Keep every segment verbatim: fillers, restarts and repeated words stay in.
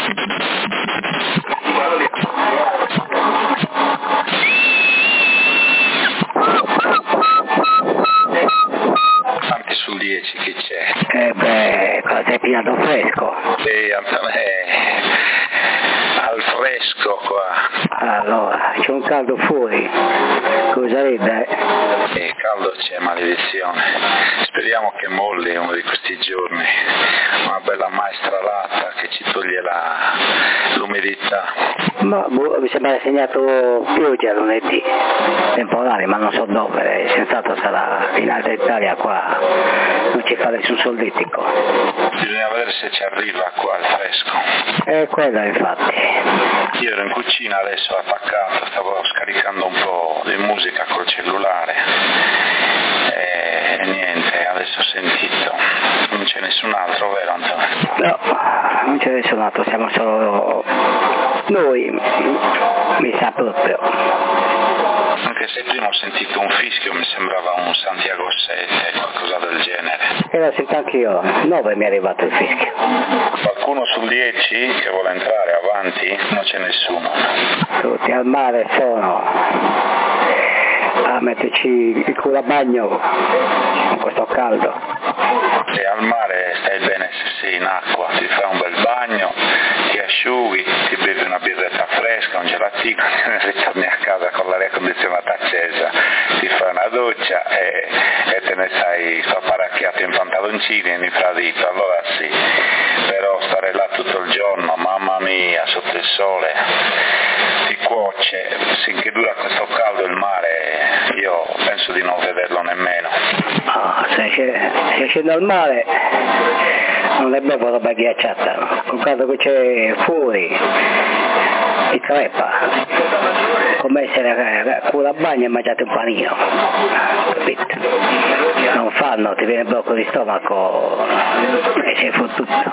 Anche sul dieci chi c'è? Eh beh, cosa sei pigliato fresco? Sì, a me al fresco qua. Allora, c'è un caldo fuori, cosa ride? E caldo c'è, maledizione. Speriamo che molli uno di questi giorni, una bella maestralata che ci toglie la, l'umidità. Ma boh, mi sembra segnato pioggia lunedì, temporale, ma non so dove, senz'altro sarà in Alta Italia, qua non ci fa nessun solletico. Bisogna vedere se ci arriva qua il fresco. È quello infatti. Io ero in cucina adesso attaccato, stavo scaricando un po' di musica col cellulare e niente, adesso ho sentito. Non c'è nessun altro, vero Antonio? No, non c'è nessun altro, siamo solo noi, mi sa proprio. Anche se prima ho sentito un fischio, mi sembrava un Santiago sette, qualcosa del genere. E l'ho sentito anch'io, nove mi è arrivato il fischio. Qualcuno sul dieci che vuole entrare avanti? Non c'è nessuno. Tutti al mare sono a metterci il culo a bagno con questo caldo. E al mare stai bene se sei in acqua, ti fai un bel bagno, ti asciughi, ti bevi una birretta fresca, un gelatino, ritorni a casa con l'aria condizionata accesa, ti fai una doccia e, e te ne stai spaparacchiato in pantaloncini e in infradito, allora sì, però stare là tutto il giorno, mamma mia, sotto il sole, ti cuoce, finché dura questo caldo il mare, io penso di non vederlo nemmeno. Oh, se scendo al mare non è bevo roba ghiacciata, con caldo che c'è fuori ti crepa, come essere a culo a bagno e mangiate un panino, capito? Non fanno, ti viene blocco di stomaco e sei fottuto,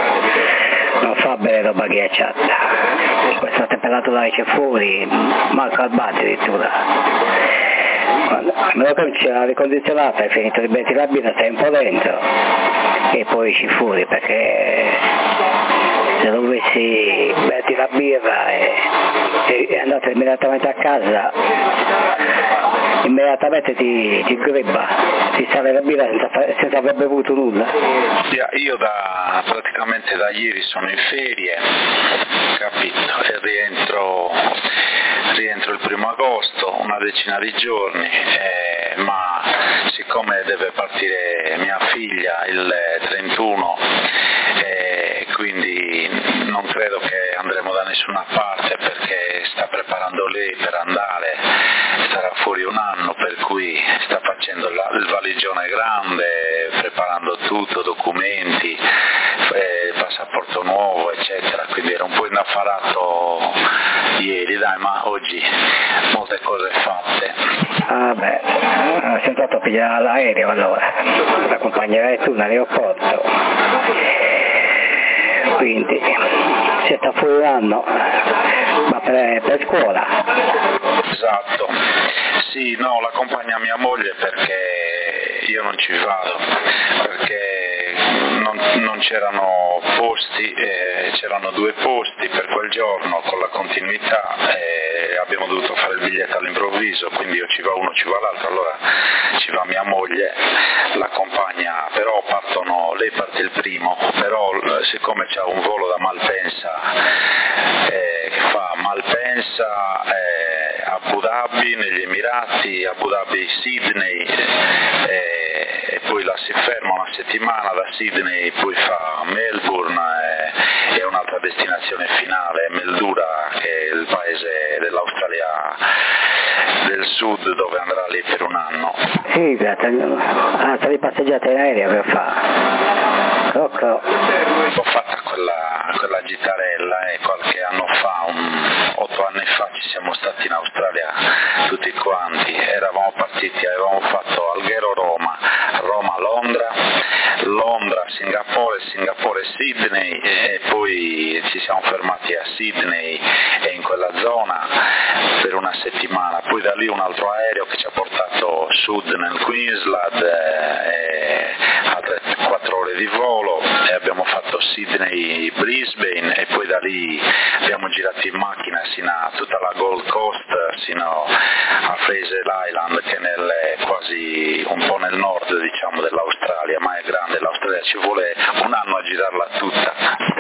non fa bene roba ghiacciata, questa temperatura che c'è fuori manca al bagno addirittura. Me lo c'è l'aria condizionata, hai finito di betti la birra, stai un po' dentro e poi esci fuori, perché se dovessi betti la birra e, e andate immediatamente a casa, immediatamente ti, ti gribba, ti sale la birra senza, senza aver bevuto nulla. Io da, praticamente da ieri sono in ferie, capito, e rientro, rientro il primo agosto, una decina di giorni, eh, ma siccome deve partire mia figlia il trentuno, eh, quindi non credo che andremo da nessuna parte, perché sta preparando lei per andare, starà fuori un anno, per cui sta facendo la, il valigione grande, preparando tutto, documenti, eh, passaporto nuovo eccetera, quindi era un po' inaffarato ieri, dai, ma oggi molte cose fatte. Ah beh, sono andato a pigliare l'aereo, allora la accompagnerai tu in aeroporto, quindi se sta fuori un anno, ma per, per scuola. Esatto, sì, no, l'accompagna mia moglie perché io non ci vado, perché non, non c'erano posti, eh, c'erano due posti per quel giorno con la continuità, e abbiamo dovuto fare il biglietto all'improvviso, quindi io ci va uno, ci va l'altro, allora ci va mia moglie, l'accompagna, però partono, lei parte il primo, però siccome c'ha un volo da Malpensa, eh, che fa Malpensa, eh, Abu Dhabi negli Emirati, Abu Dhabi Sydney, eh, e poi la si ferma una settimana da Sydney, poi fa Melbourne e, e un'altra destinazione finale, Meldura, che è il paese dell'Australia del Sud, dove andrà lì per un anno. Sì, ah, tre passeggiate in aereo per fare. Cocco. Ho fatto quella, quella gitarella e eh, qualche anno fa, un, otto anni fa, ci siamo stati in Australia tutti quanti, eravamo partiti, avevamo fatto Alghero-Roma, Roma-Londra, Londra-Singapore, Singapore-Sydney e e poi ci siamo fermati a Sydney e in quella zona per una settimana, poi da lì un altro aereo che ci ha portato sud nel Queensland, eh, a quattro ore di volo, e abbiamo fatto Sydney-Brisbane e poi da lì abbiamo girato in macchina sino a tutta la Gold Coast, sino a Fraser Island, che è nel, quasi un po' nel nord, diciamo, dell'Australia, ma è grande l'Australia, ci vuole un anno a girarla tutta.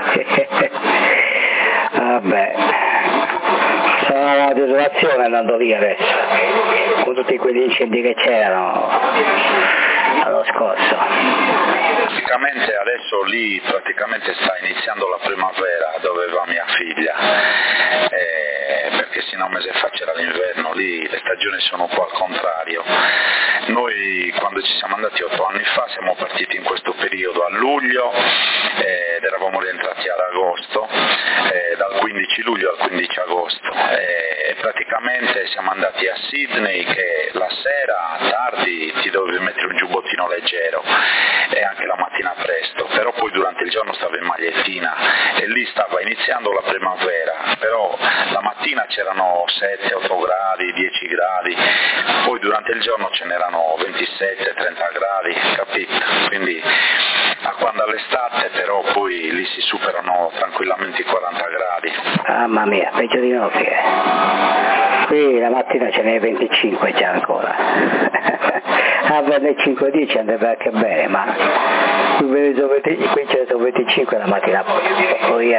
Vabbè, sono una desolazione andando lì adesso, con tutti quegli incendi che c'erano l'anno scorso. Praticamente adesso lì praticamente sta iniziando la primavera dove va mia figlia, eh, perché sino a un mese fa c'era l'inverno, lì le stagioni sono un po' al contrario. Noi quando ci siamo andati otto anni fa siamo partiti in questo periodo a luglio eh, ed eravamo rientrati ad agosto, eh, dal quindici luglio al quindici agosto, eh, e praticamente siamo andati a Sydney che la sera tardi ti dovevi mettere un giubbottino leggero e anche la mattina presto, però poi durante il giorno stavo in magliettina e lì stava iniziando la primavera, però la mattina c'erano sette otto gradi, dieci gradi, poi durante il giorno ce n'erano ventisette trenta gradi, capito? Quindi a quando all'estate però poi lì si superano tranquillamente i quaranta gradi. Mamma mia, peggio di noi che è. Qui la mattina ce n'è venticinque già ancora. A venticinque dieci andrebbe anche bene, ma qui c'è venticinque la mattina, poi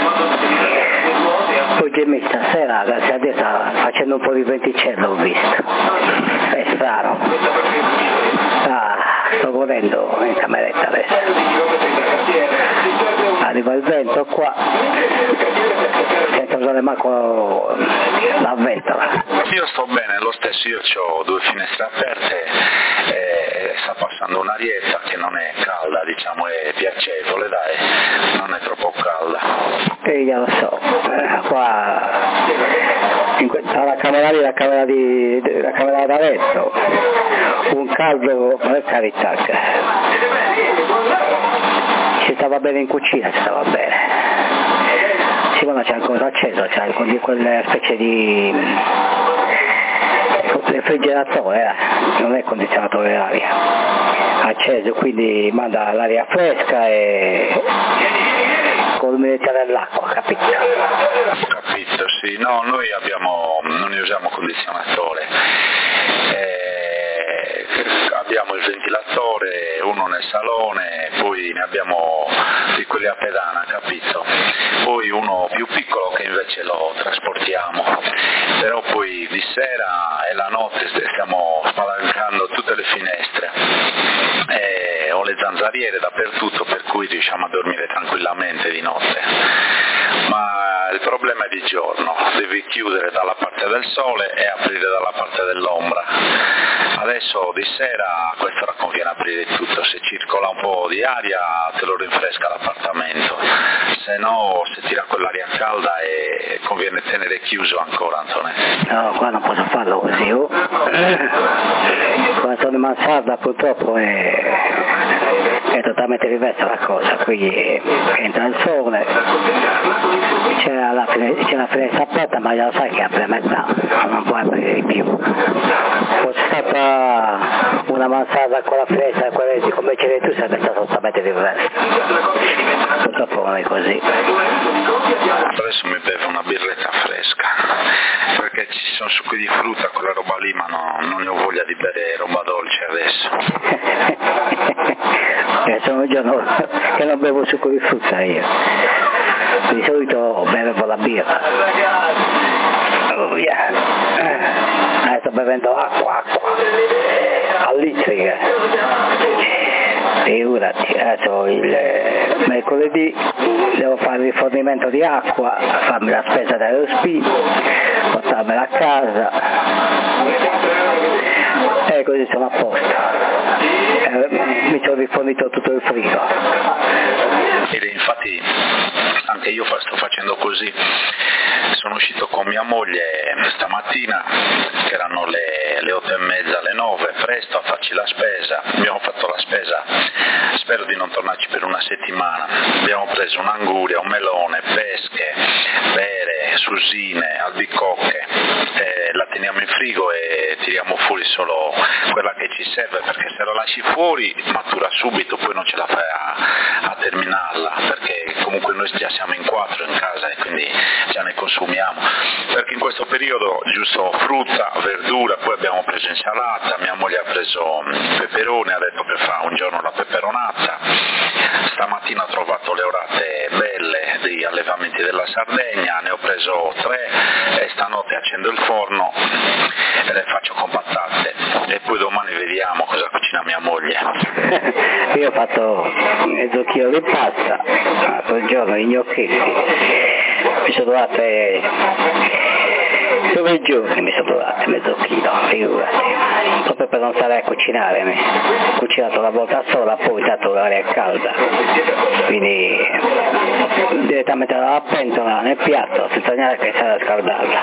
poi Jimmy stasera si sta facendo un po' di venticello, ho visto, è strano. Ah, sto godendo in cameretta adesso, arriva il vento qua, senza usare manco la ventola. Io sto bene lo stesso, io ho due finestre aperte e sta passando un'arietta che non è calda, diciamo, è piacevole, dai, non è troppo calda. E io lo so, eh, qua in questa, la camera lì, la camera di la camera da letto, un caldo, per carità, si stava bene in cucina, si stava bene. Sì, ma c'è ancora acceso, c'è quella specie di refrigeratore, eh, non è condizionatore d'aria, acceso, quindi manda l'aria fresca e con l'umidità dell'acqua, capito? Capito, sì, no, noi abbiamo, non ne usiamo condizionatore, eh, abbiamo il ventilatore, uno nel salone, poi ne abbiamo di quelli a pedana, capito? Poi uno più piccolo che invece lo trasportiamo, però poi di sera e la notte stiamo spalancando tutte le finestre, e ho le zanzariere dappertutto, per cui riusciamo a dormire tranquillamente di notte, ma il problema è di giorno, devi chiudere dalla parte del sole e aprire dalla parte dell'ombra. Adesso di sera a quest'ora conviene aprire tutto, se circola un po' di aria te lo rinfresca l'appartamento, se no se tira quell'aria calda e conviene tenere chiuso ancora, Antonio. No, qua non posso farlo così, oh. Qua sono in mansarda purtroppo è, è totalmente diversa la cosa, qui entra il sole, c'è la, fine, c'è la finestra aperta, ma già lo sai che apre a metà, non può aprire di più. Fosse stata una mansarda con la finestra, quella come ce l'hai tu, sarebbe stata totalmente diversa. Purtroppo non è così. Adesso mi bevo una birretta fresca, perché ci sono succhi di frutta, quella roba lì, ma no, non ne ho voglia di bere roba dolce adesso. eh, sono un giorno che non bevo succo di frutta io, di solito bevo la birra. Oh, yeah. eh, sto bevendo acqua, acqua, a litri. Figurati, adesso il mercoledì devo fare il rifornimento di acqua, farmi la spesa dello S P I, portarmela a casa e così sono a posto. Eh, mi sono rifornito tutto il frigo. Ed infatti anche io sto facendo così, sono uscito con mia moglie stamattina, che erano le, le otto e mezza, le nove, presto a farci la spesa, abbiamo fatto la spesa, spero di non tornarci per una settimana settimana. Abbiamo preso un'anguria, un melone, pesche, pere, susine, albicocche, eh, la teniamo in frigo e tiriamo fuori solo quella che ci serve, perché se la lasci fuori matura subito, poi non ce la fai a, a terminarla, perché comunque noi già siamo in quattro in casa e quindi già ne consumiamo, perché in questo periodo giusto frutta, verdura, poi abbiamo preso insalata, mia moglie ha preso peperoni, ha detto che fa un giorno la peperonata, stamattina ho trovato le orate belle degli allevamenti della Sardegna, ne ho preso tre e stanotte accendo il forno e le faccio con patate e poi domani vediamo cosa cucina mia moglie. Io ho fatto mezzo chilo di pasta, quel giorno i gnocchetti, mi sono durate due giorni, mi sono durate mezzo chilo, figurati, proprio per non stare a cucinare, mi ho cucinato una volta sola, poi dato l'aria calda, quindi direttamente dalla pentola nel piatto senza neanche stare a scaldarla,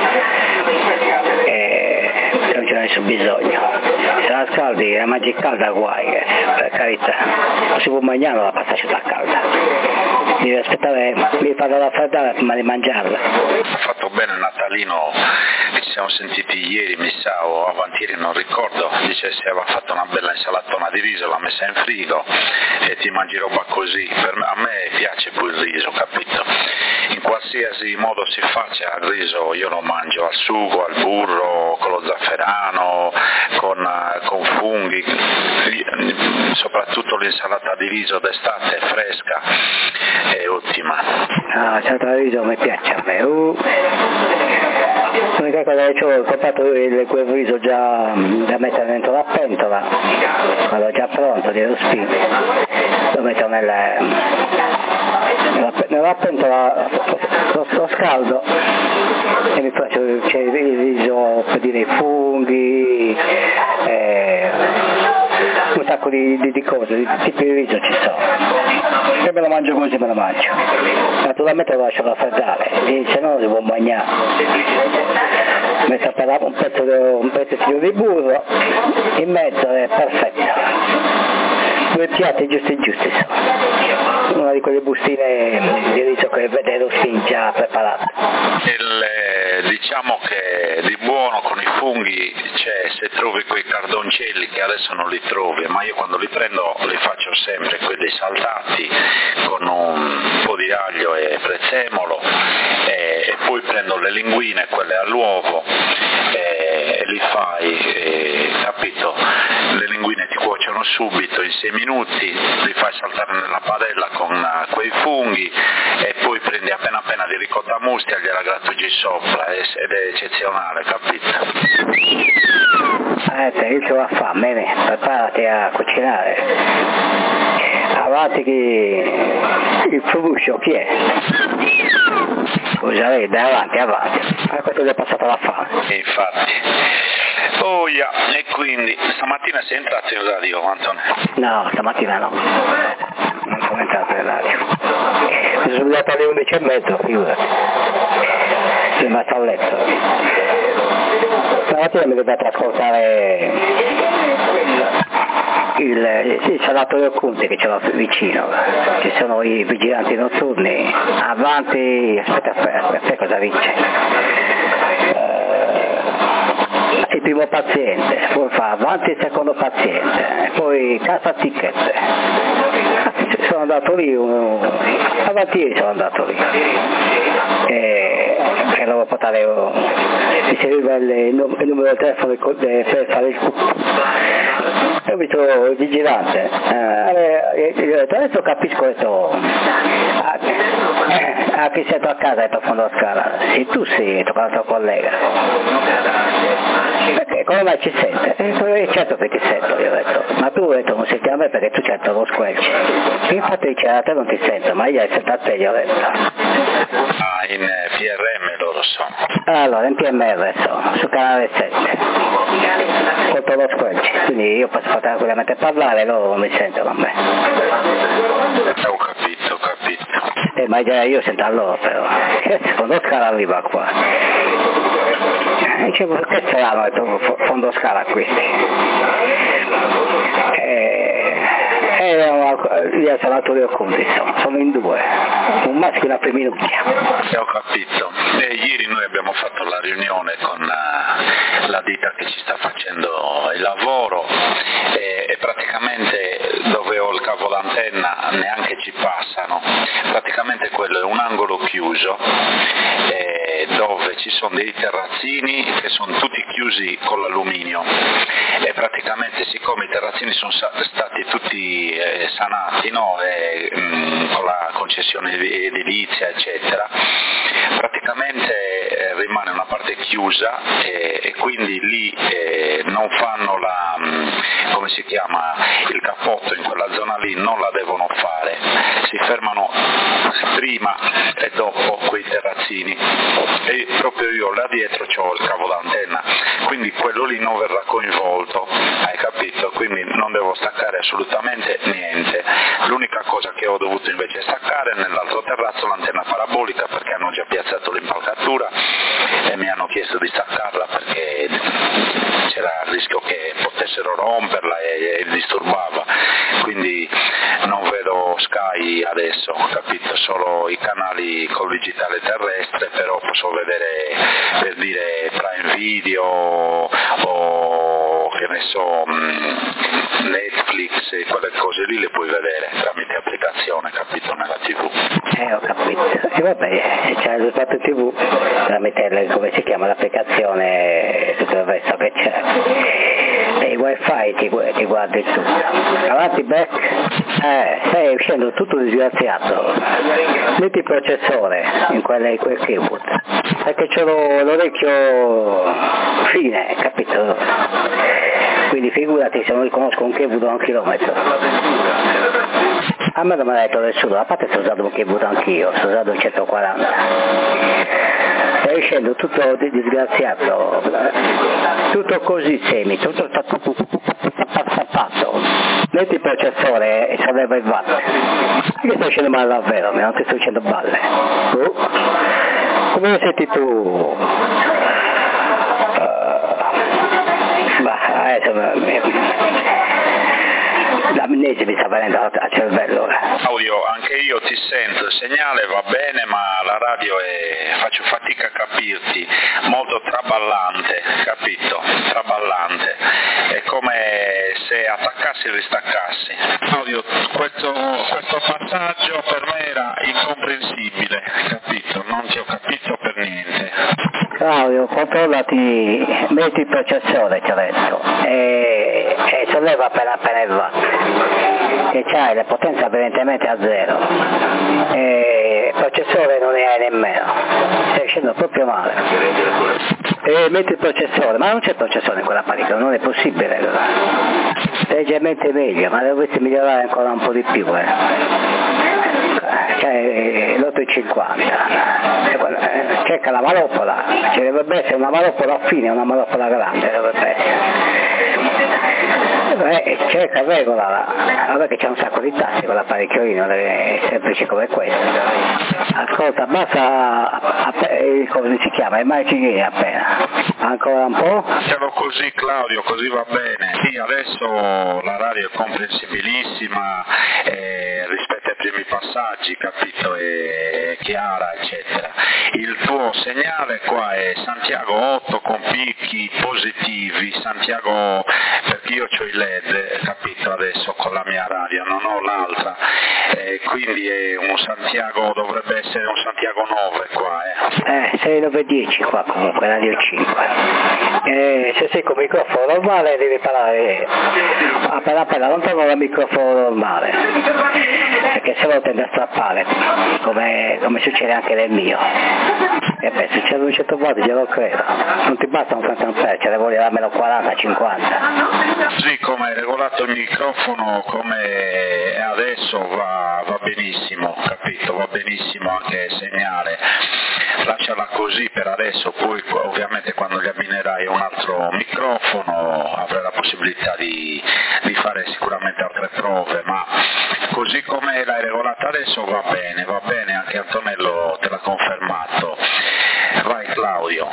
e non c'è nessun bisogno. Se la scaldi la mangi calda guai, eh, per carità, non si può mangiare la pasta asciutta calda, devi aspettare, devi farla raffreddare prima di mangiarla. Ha fatto bene Natalino, che ci siamo sentiti ieri, mi sa, o avanti ieri, non ricordo, dice se aveva fatto una bella insalatona di riso, l'ha messa in frigo e ti mangi roba così. Per me, a me piace poi il riso, capito? In qualsiasi modo si faccia il riso io lo mangio, al sugo, al burro, con lo zafferano, con, con funghi, soprattutto l'insalata di riso d'estate è fresca, è ottima. Ah, l'insalata di riso mi piace a me. Uh. L'unica cosa che ho comprato il, quel riso già da mettere dentro la pentola, quello già pronto di rospino, lo metto nella, nella, nella pentola, lo, lo scaldo e mi faccio c'è il riso per dire i funghi, eh, un sacco di, di, di cose, di tipi di riso ci sono, e me lo mangio così, me lo mangio, naturalmente lo lascio raffreddare, e se no lo devo mangiare. Metto un pezzo di, un pezzettino di burro in mezzo, è perfetto, due piatti giusti giusti, una di quelle bustine di riso che vede lo spin già preparato. Il, eh, diciamo che di buono con i funghi c'è, se trovi quei cardoncelli che adesso non li trovi, ma io quando li prendo li faccio sempre quelli saltati con un po' di aglio e prezzemolo, e, e poi prendo le linguine, quelle all'uovo, e, e li fai, e, capito? Le linguine ti cuociono subito in sei minuti, li fai saltare nella padella con uh, quei funghi e poi prendi appena appena di ricotta mustia e gliela grattugi sopra ed è eccezionale, capito? Eh, te io ho fame, bene, preparati a cucinare. Avanti che il fruscio chi è? Scusa, vedi, avanti, avanti. A questo gli è passata la fame. E infatti. Oh yeah. E quindi stamattina sei entrato in radio, Antonio? No, stamattina no. Non sono entrato in radio. Mi sono svegliato alle undici e mezza, figurati. Sono rimasto a letto. Stamattina mi dovete ascoltare il, il Salatorio Conte che ce l'ho vicino, ci sono i vigilanti notturni, avanti, aspetta, aspetta, aspetta cosa vince, uh, il primo paziente, poi fa avanti il secondo paziente, poi casa ticket, sono andato lì, uh, avanti ieri sono andato lì, e, e devo portare, uh, mi serviva il, il numero del telefono per fare il cucco. Ho visto il vigilante, eh, gli ho detto, adesso capisco, ho detto, ah, eh, ah, che sei a casa, hai detto a fondo la scala, sì, tu sei, hai toccato al tuo collega, perché come mai ci sente? E detto, eh, certo che ti sento, gli ho detto, ma tu hai detto non senti a me perché tu sento lo squelch, e infatti dice, a te non ti sento, ma io sento a te, gli ho detto. Ah, in P R M loro sono. Allora, in P M R sono, su canale sette, sotto lo squelch, quindi io posso tranquillamente parlare, loro non mi sentono a me. Ho capito, ho capito. Eh, ma già io sento a loro però, fondo scala arriva qua. Dicevo, che saranno, fondo scala questi? E, Eh, io sono autore occulti, sono in due, un maschio e una femminuccia. E ho capito. E ieri noi abbiamo fatto la riunione con uh, la ditta che ci sta facendo il lavoro e, e praticamente dove ho il cavo d'antenna neanche ci passano, praticamente quello è un angolo chiuso eh, dove ci sono dei terrazzini che sono tutti chiusi con l'alluminio e praticamente siccome i terrazzini sono stati tutti eh, sanati, no? e, mh, con la concessione edilizia eccetera, praticamente eh, rimane una parte chiusa e, e quindi lì eh, non fanno la, mh, come si chiama, il cappotto in quella zona lì, non la devono fare, si fermano prima e dopo quei terrazzini e proprio io là dietro ho il cavo d'antenna, quindi quello lì non verrà coinvolto, hai capito? Quindi non devo staccare assolutamente niente, l'unica cosa che ho dovuto invece staccare nell'altro terrazzo l'antenna parabolica perché hanno già piazzato l'impalcatura e mi hanno chiesto di staccarla perché c'era il rischio che potessero romperla e, e disturbava, quindi non vedo Sky adesso, capito? Solo i canali col digitale terrestre, però posso vedere per dire Prime Video o che ne so Netflix e quelle cose lì le puoi vedere tramite applicazione, capito? Nella tivù. Eh ho capito, e vabbè, se c'è il risultato tivù tramite le, come si chiama l'applicazione, tutto il resto che c'è, e i wifi ti, ti guardi tutto. Avanti back, eh, stai uscendo tutto disgraziato, metti il processore in quelle, in quel keyboard, perché c'ho l'orecchio fine, capito? Quindi figurati se non riconosco un keyboard a un chilometro. A me non me l'ha detto nessuno, a parte sto usando un keyboard anch'io, sto usando un centoquaranta. Stai uscendo tutto disgraziato, tutto così semi, tutto tappato. Metti il processore e solleva il watt. Io sto uscendo male davvero, non ti sto dicendo balle. Oh. Come lo senti tu? Uh, bah, adesso l'amnesia mi sta venendo al cervello. Audio, anche io ti sento, il segnale va bene ma la radio è, faccio fatica a capirti, molto traballante, capito? Traballante, è come se attaccassi e ristaccassi. Audio, questo, questo passaggio per me era incomprensibile, capito? Non ti ho capito per niente. Claudio, controllati, metti il processore, ti ho detto, e, e solleva appena appena il watt, che c'hai la potenza evidentemente a zero, e il processore non ne hai nemmeno, stai uscendo proprio male, e metti il processore, ma non c'è processore in quella parica, non è possibile, leggermente meglio, ma dovresti migliorare ancora un po' di più, eh. Cioè l'otto cinquanta, cerca la malopola, ci dovrebbe essere una malopola fine e una malopola grande, dovrebbe essere. Eh, cerca, regola, vabbè che c'è un sacco di tassi con l'apparecchiolino, è semplice come questo. Ascolta, basta, come si chiama, i margini appena, ancora un po'? Siamo così Claudio, così va bene, sì adesso la radio è comprensibilissima eh, rispetto ai primi passaggi, capito, è chiara eccetera. Il tuo segnale qua è Santiago otto con picchi positivi, Santiago, perché io ho i led, capito, adesso con la mia radio, non ho l'altra, eh, quindi è un Santiago, dovrebbe essere un Santiago nove qua. Eh, eh sei nove dieci qua comunque, radio cinque. Eh, se sei con microfono normale devi parlare appena appena lontano dal microfono normale, perché se no tende a strappare, come, come succede anche nel mio. E beh, succede un certo modo, glielo credo. Non ti basta un quaranta ampere, ce ne vuole almeno quaranta cinquanta. Sì, come hai regolato il microfono come è adesso va, va benissimo, capito, va benissimo anche il segnale. Lasciala così per adesso, poi ovviamente quando gli abbinerai un altro microfono avrai la possibilità di, di fare sicuramente altre prove, ma così come l'hai regolata adesso va bene, va bene, anche Antonello te l'ha confermato. Vai Claudio.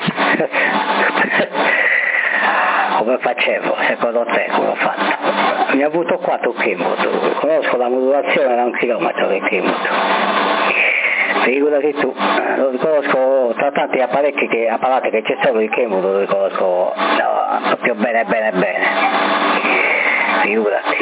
Come facevo? Secondo te come ho fatto? ne ho avuto quattro Kenwood, conosco la modulazione da un chilometro del Kenwood. Figurati tu, lo riconosco tra tanti apparecchi che, apparati che c'è solo il Kenwood, lo riconosco no, proprio bene bene bene. Figurati.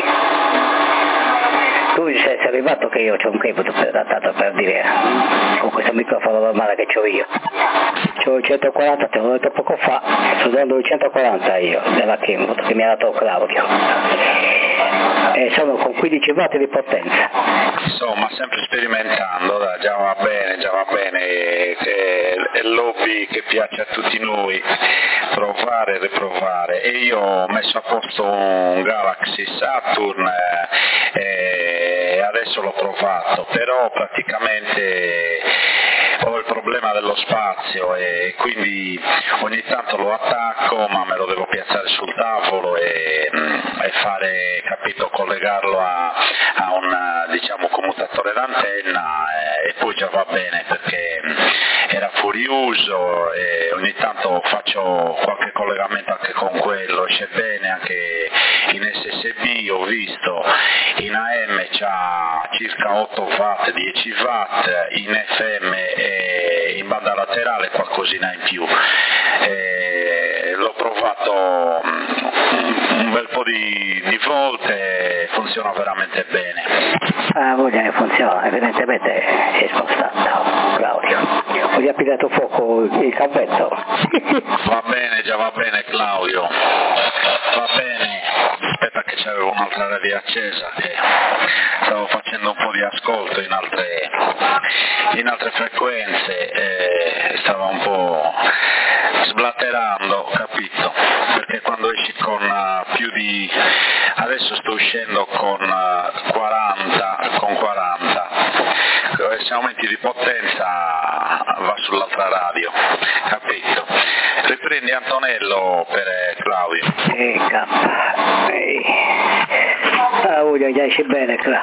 Tu sei arrivato che io ho un Kenwood per, tanto per dire, con questo microfono normale che ho io. C'ho il centoquaranta, te l'ho detto poco fa, sto dando il centoquaranta io, della Kenwood, che mi ha dato Claudio. E sono con quindici watt di potenza. Insomma, sempre sperimentando, dai, già va bene, già va bene, è l'hobby che piace a tutti noi, provare e riprovare. E io ho messo a posto un Galaxy Saturn e adesso l'ho provato, però praticamente ho il problema dello spazio e quindi ogni tanto lo attacco, ma me lo devo piazzare sul tavolo e, e fare, capito, collegarlo a, a un, diciamo, commutatore d'antenna e, e poi già va bene perché era fuori uso e ogni tanto faccio qualche collegamento anche con quello, esce bene anche in S S B, ho visto, in A M c'ha circa otto watt, dieci watt, in F M e in banda laterale qualcosina in più. E l'ho provato un bel po' di, di volte, funziona veramente bene. Ah, voglia che funziona, evidentemente si è spostato, Claudio. Gli ha pigliato fuoco il campetto. Va bene, già va bene Claudio, va bene. Aspetta che c'avevo un'altra radio accesa che stavo facendo un po' di ascolto in altre, in altre frequenze e stavo un po' sblatterando, capito? Perché quando esci con uh, più di... adesso sto uscendo con uh, quaranta, con quaranta, se aumenti di potenza va sull'altra radio, capito? Riprendi Antonello per eh, Claudio. Eh, cappa. Eh. Ah, voglio già esce bene, Cla.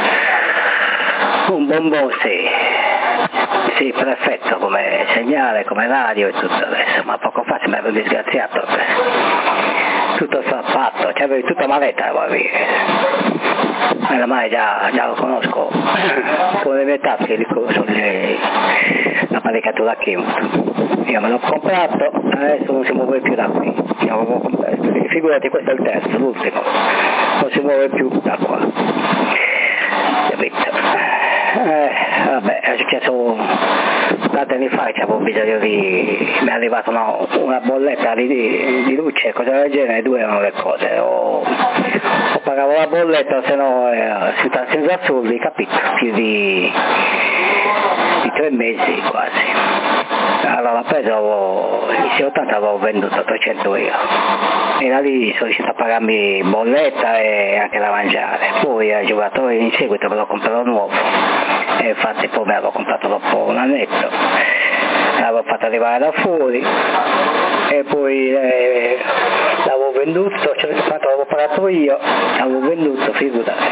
Un bonbon, sì. Sì, perfetto, come segnale, come radio e tutto adesso, ma poco fa mi avevo disgraziato. Tutto fatto, c'avevi tutta maletta, guardi. Meno male già, già lo conosco. Con le mie tasche sulle l'apparecchiatura Kenwood. Io me l'ho comprato, adesso non si muove più da qui. Figurati, questo è il terzo, l'ultimo. Non si muove più da qua. Capito? Eh, vabbè, è successo tanti anni fa che avevo bisogno di... mi è arrivata una, una bolletta di, di, di luce, cose del genere, due erano le cose, o, o pagavo la bolletta, se no eh, senza soldi, capito? Più di, di tre mesi quasi. Allora l'ho preso, avevo, inizio ottanta avevo venduto trecento euro e da lì sono riuscito a pagarmi bolletta e anche da mangiare. Poi il giocatore in seguito me lo comprerò nuovo e infatti poi me l'avevo comprato dopo un annetto, l'avevo fatto arrivare da fuori e poi eh, l'avevo venduto, cioè, tanto l'avevo pagato io, l'avevo venduto, figurati.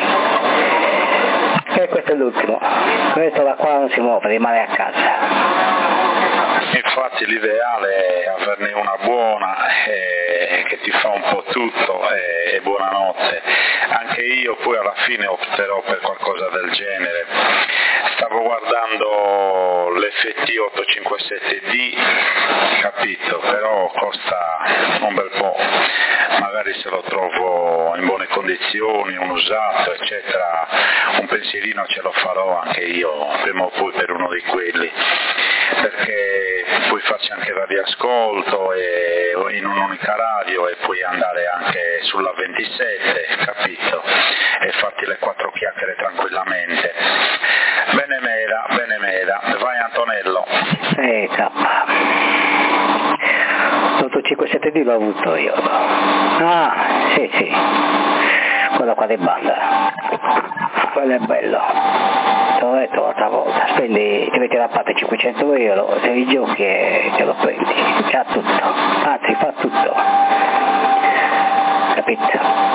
E questo è l'ultimo, questo da qua non si muove, rimane a casa. Infatti l'ideale è averne una buona eh, che ti fa un po' tutto e eh, buonanotte. Anche io poi alla fine opterò per qualcosa del genere. Stavo guardando l'F T ottocentocinquantasette D, capito, però costa un bel po', magari se lo trovo in buone condizioni, un usato eccetera, un pensierino ce lo farò anche io prima o poi per uno di quelli, perché puoi farci anche radioascolto e, in un'unica radio e puoi andare anche sulla ventisette, capito, e farti le quattro chiacchiere tranquillamente. Bene mera, bene mera, vai Antonello. Eh, cappa. l'ottocentocinquantasette D l'ho avuto io. Ah, sì, sì. Quello qua di banda. Quello è bello. Te l'ho detto l'altra volta. Spendi, ti metti da parte cinquecento euro, se li giochi e te lo prendi. C'ha tutto. Anzi, fa tutto. Capito?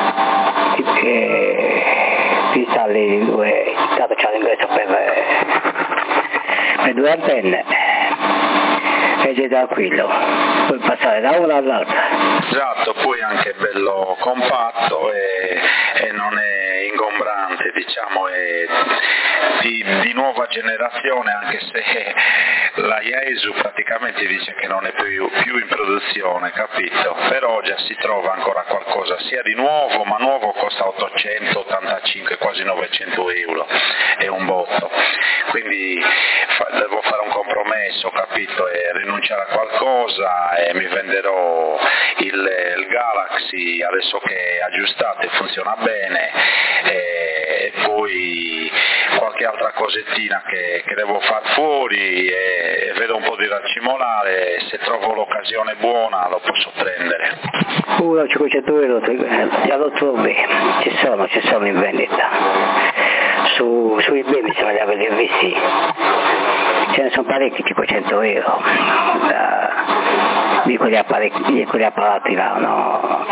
Ti, ti installi due, intanto c'ha l'ingresso per, per due antenne. E sei tranquillo, puoi passare da una all'altra. Esatto, poi anche bello compatto e, e non è ingombrante, diciamo, è di, di nuova generazione, anche se la Yaesu praticamente dice che non è più, più in produzione, capito? Però già si trova ancora qualcosa, sia di nuovo, ma nuovo costa ottocentottantacinque, quasi novecento euro, è un botto, quindi fa, devo fare un compromesso, capito? E rinunciare a qualcosa e mi venderò il, il Galaxy adesso che è aggiustato e funziona bene, e poi qualche altra cosettina che, che devo far fuori, e vedo un po' di raccimolare, se trovo l'occasione buona lo posso prendere. Uno cinquecento euro già lo trovi, ci sono, ci sono in vendita, su, su eBay mi sembra di averli visti, ce ne sono parecchi cinquecento euro, da, di quegli apparecchi, di quegli apparati là, no?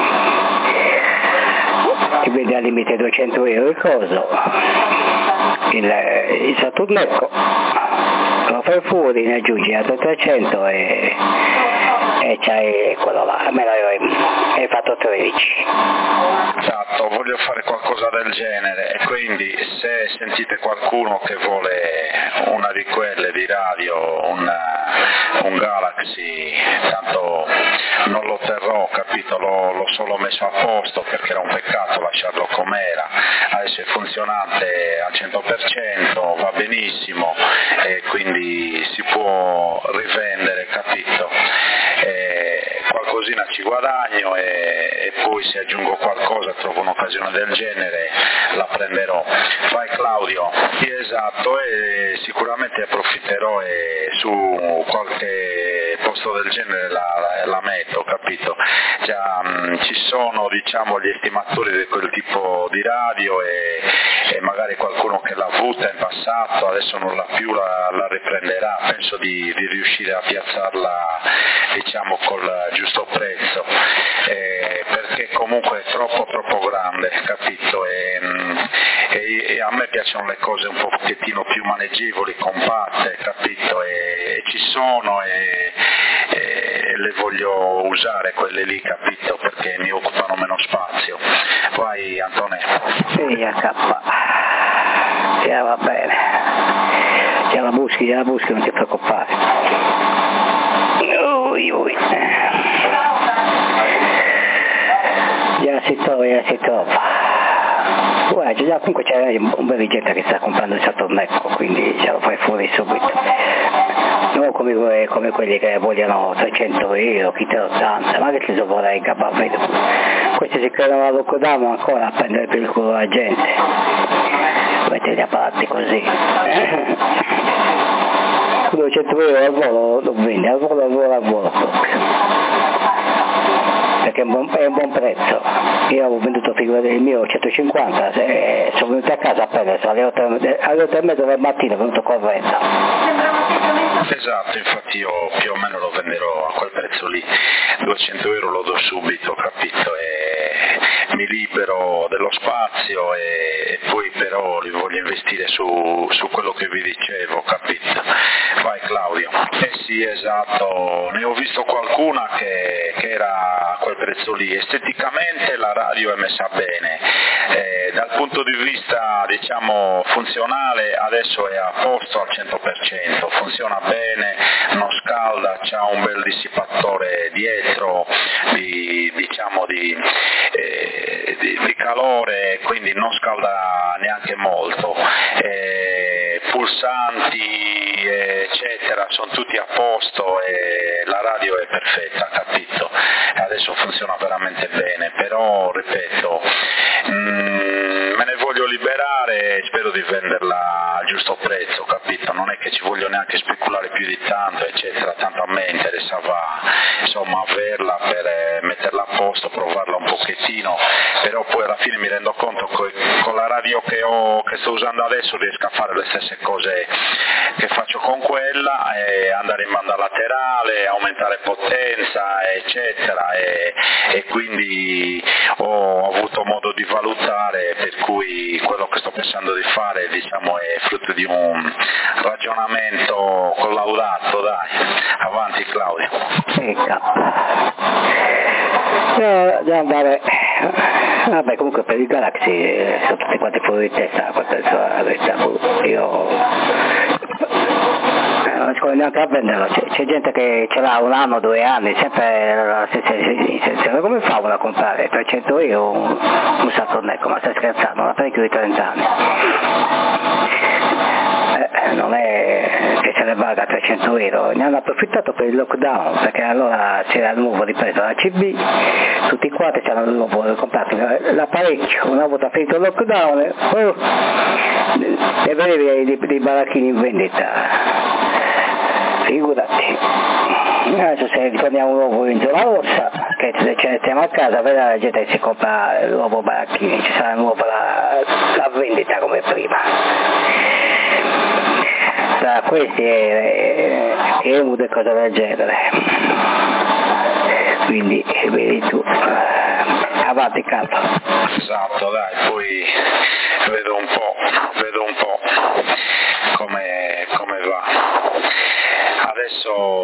Che vedi al limite duecento euro il coso, il, il Saturnecco, lo fai fuori, ne aggiungi altri trecento e, e c'hai quello là, me l'hai fatto tredici. Esatto, voglio fare qualcosa del genere, e quindi se sentite qualcuno che vuole una di quelle di radio, un, un Galaxy, tanto non lo terrò, capito, l'ho, l'ho solo messo a posto perché era un peccato lasciarlo com'era, adesso è funzionante al cento per cento, va benissimo e quindi si può rivendere, capito? E qualcosina ci guadagno, e, e poi se aggiungo qualcosa, trovo un'occasione del genere, la prenderò. Vai Claudio. Sì, esatto, e sicuramente approfitterò e su qualche posto del genere la, la metto, capito? Già mh, ci sono, diciamo, gli estimatori di quel tipo di radio, e, e magari qualcuno che l'ha avuta in passato adesso non l'ha più, la, la riprenderà, penso di, di riuscire a piazzarla, diciamo, col giusto prezzo, eh, perché comunque è troppo troppo grande, capito? E, e, e a me piacciono le cose un pochettino più maneggevoli, compatte, capito? E, e ci sono e, e le voglio usare quelle lì, capito? Perché mi occupano meno spazio. Vai Antonello. Sì, a K. Già va bene. Già la buschi, già la buschi, non ti preoccupare. Ui, ui. Già si trova, già si trova. Guarda, già comunque c'è un bel di gente che sta comprando il Saturnecco, quindi ce lo fai fuori subito. Non come, come quelli che vogliono trecento euro, chi te lo ottanta, ma che ti so vorrei capire. Questi si credono a Locodamo ancora a prendere per il culo la gente. Avete gli apparati così. duecento euro al volo lo vendi, al volo, al volo, al volo proprio. Perché è un, buon, è un buon prezzo. Io avevo venduto figura del mio centocinquanta, se, sono venuto a casa a prendere alle otto e mezza del mattino, è venuto correndo. Esatto, infatti io più o meno lo venderò a quel prezzo lì, duecento euro lo do subito, capito? E mi libero dello spazio, e poi però li voglio investire su, su quello che vi dicevo, capito? Vai Claudio. Eh sì, esatto, ne ho visto qualcuna che, che era a quel prezzo lì, esteticamente la radio è messa bene, eh, dal punto di vista, diciamo, funzionale adesso è a posto al cento per cento, funziona bene, non scalda, c'ha un bel dissipatore dietro di, diciamo di, eh, di, di calore, quindi non scalda neanche molto, eh, pulsanti eccetera sono tutti a posto e la radio è perfetta, capito? Adesso funziona veramente bene, però ripeto, mh, me ne voglio liberare e spero di venderla al giusto prezzo, capito? Non è che ci voglio neanche speculare più di tanto, eccetera, tanto a me interessava insomma averla per eh, metterla a posto, provarla un pochettino, però poi alla fine mi rendo conto che con la radio che, ho, che sto usando adesso riesco a fare le stesse cose che faccio con quella, e andare in banda laterale, aumentare potenza, eccetera, e, e quindi ho avuto modo di valutare, per cui quello che sto pensando di fare, diciamo, è frutto di un ragionamento collaudato, dai. Avanti Claudio. Ecco. Devo andare, Vabbè, comunque per il Galaxy eh, sono tutti quanti fuori di testa, questa è la verità. Io eh, non riesco neanche a venderlo, c'è, c'è gente che ce l'ha un anno, due anni, sempre la stessa esistenza. Come fa uno a comprare trecento euro un, un Saturn Echo? Ma stai scherzando, una parecchio di trenta anni. Eh, non è che se ne valga trecento euro, ne hanno approfittato per il lockdown, perché allora c'era il nuovo ripreso la C B, tutti quanti ci hanno comprato l'apparecchio, una volta finito il lockdown, oh, e vedevi dei, dei baracchini in vendita, figurati. Adesso se ritorniamo un nuovo in zona rossa, che ce ne stiamo a casa, vedrà la gente che si compra il nuovo baracchini, ci sarà nuovo la, la vendita come prima. Tra questi e Emud e cose del genere, quindi vedi tu, avanti Carlo. Esatto, dai, poi vedo un po', vedo un po' come, come va. Adesso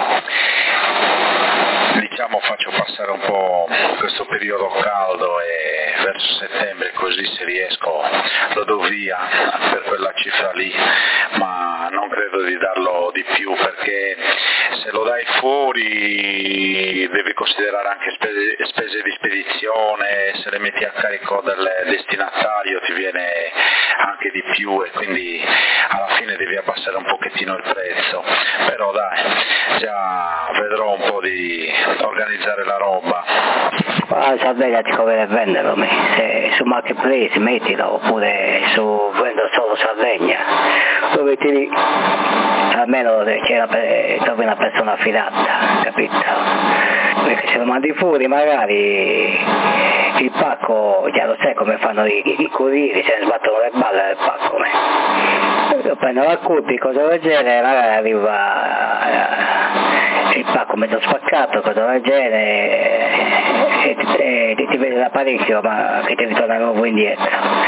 diciamo faccio passare un po' questo periodo caldo e verso settembre, così se riesco lo do via per quella cifra lì, ma non credo di darlo di più, perché se lo dai fuori devi considerare anche spese, spese di spedizione, se le metti a carico del destinatario ti viene anche di più e quindi alla fine devi abbassare un pochettino il prezzo, però dai, già vedrò un po' di organizzare la roba. Ah, Sardegna ti conviene venderlo, se su Marketplace mettilo, oppure su vendo solo Sardegna, dove ti lì, almeno c'era per, trovi una persona affidata, capito? Perché se lo mandi fuori magari il pacco, già lo sai come fanno i, i corrieri, se ne sbattono le balle del pacco. Lo prendono a colpi, cosa del genere, magari arriva il pacco mezzo spaccato, cosa del genere, e, e, e ti vede l'apparecchio ma che ti ritorna di nuovo indietro.